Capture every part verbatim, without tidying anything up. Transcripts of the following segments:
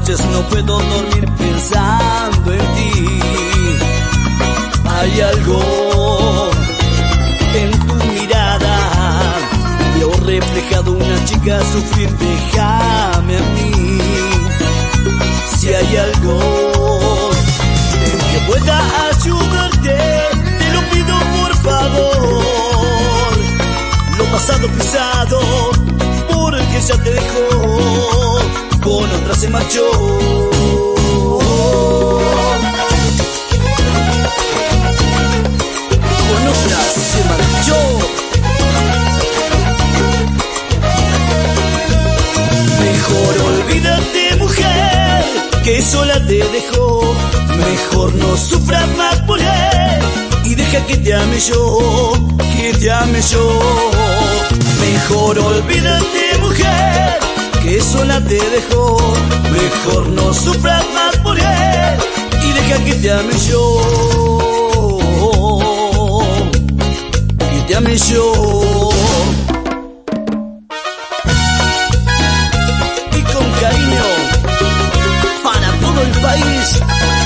noches no puedo dormir pensando en ti. Hay algo en tu mirada, veo reflejado una chica sufrir, déjame a mí. Si hay algo en que pueda ayudarte, te lo pido por favor. Lo pasado pisado, porque ya te dejó, con otra se marchó. Con otra se marchó. Mejor olvídate, mujer, que sola te dejó. Mejor no sufras más por él y deja que te ame yo, que te ame yo. Mejor olvídate, mujer, que sola te dejó. Mejor no sufras más por él y deja que te ame yo, que te ame yo. Y con cariño para todo el país,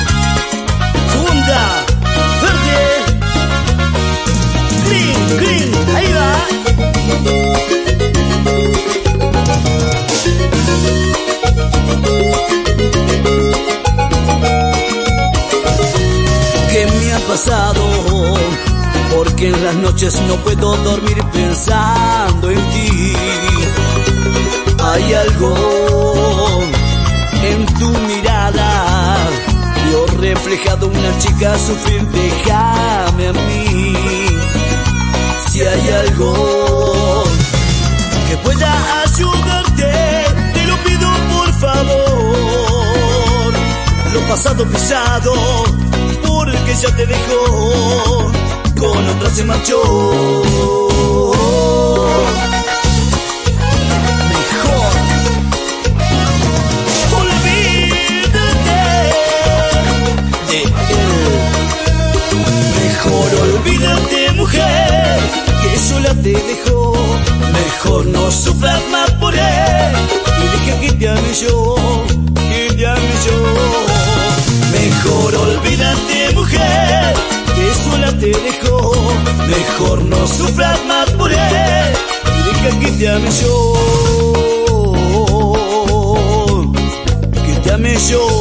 Funda Verde, Green, Green, ahí va. ¿Qué me ha pasado? Porque en las noches no puedo dormir pensando en ti. Hay algo en tu mirada, veo reflejado una chica sufrir, déjame a mí. Si hay algo que pueda ayudarte, te lo pido por favor. Lo pasado pisado, porque ya te dejó, con otra se marchó. Mejor olvídate de él. Mejor olvídate, mujer, que sola te dejó. Mejor no sufras más por él y deja que te ame yo, que te ame yo. Mejor olvídate, mujer, que sola te dejó. Mejor no sufras más por él y deja que te ame yo, que te ame yo.